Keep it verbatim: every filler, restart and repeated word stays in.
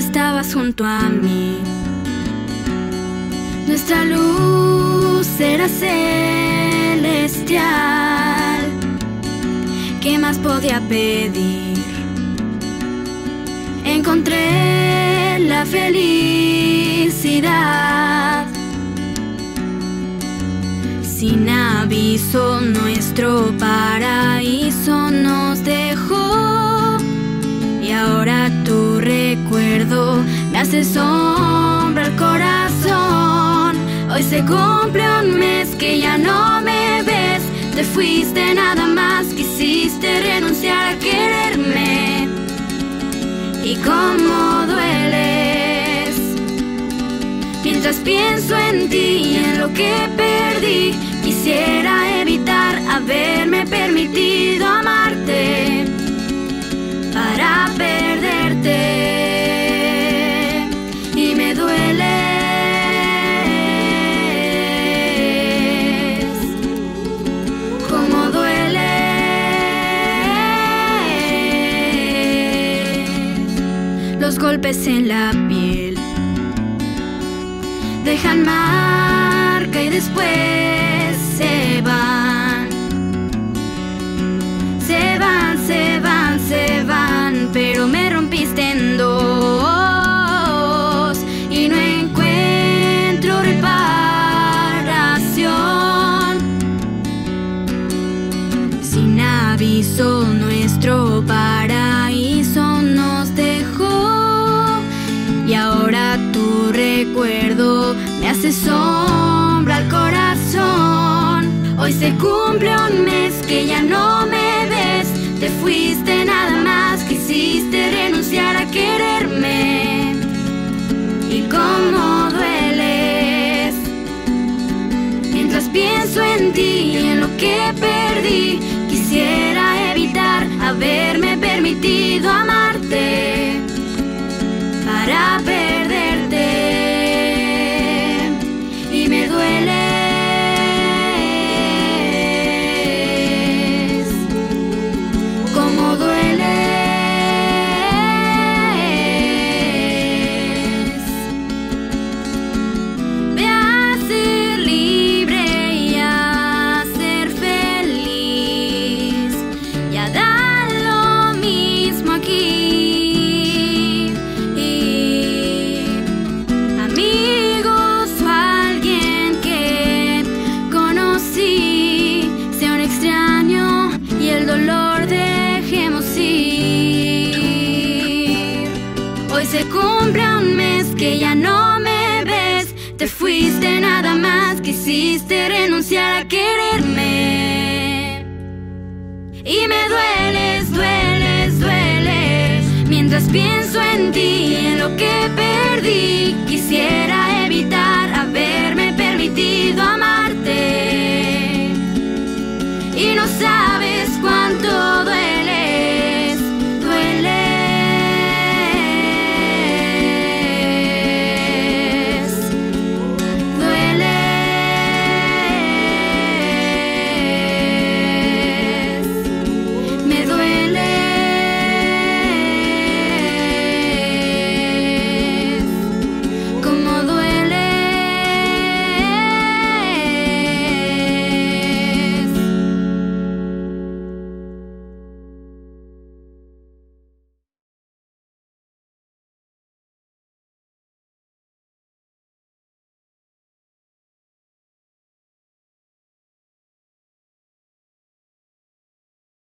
estabas junto a mí. Nuestra luz era celestial. ¿Qué más podía pedir? Encontré la felicidad. Sin aviso nuestro paraíso nos dejó, y ahora tu recuerdo me hace sombra al corazón. Hoy se cumple un mes que ya no me ves. Te fuiste, nada más quisiste renunciar a quererme. Y cómo dueles mientras pienso en ti y en lo que perdí. Quisiera evitar haberme permitido amarte para perderte, y me dueles. Cómo dueles. Los golpes en la piel dejan marca y después se van. Se van, se van, se van, pero me rompiste en dos y no encuentro reparación. Sin aviso nuestro paraíso nos dejó, y ahora tu recuerdo me hace sombra al corazón. Hoy se cumple un mes que ya no me ves. Te fuiste, nada más quisiste renunciar a quererme. Y cómo dueles mientras pienso en ti y en lo que perdí. Quisiera evitar haberme permitido amarte para perderte, y me dueles. Cómo dueles. Ve a ser libre y a ser feliz, y a dar lo mismo aquí. Hoy se cumple un mes que ya no me ves. Te fuiste, nada más quisiste renunciar a quererme. Y me dueles, dueles, dueles mientras pienso en ti y en lo que perdí. Quisiera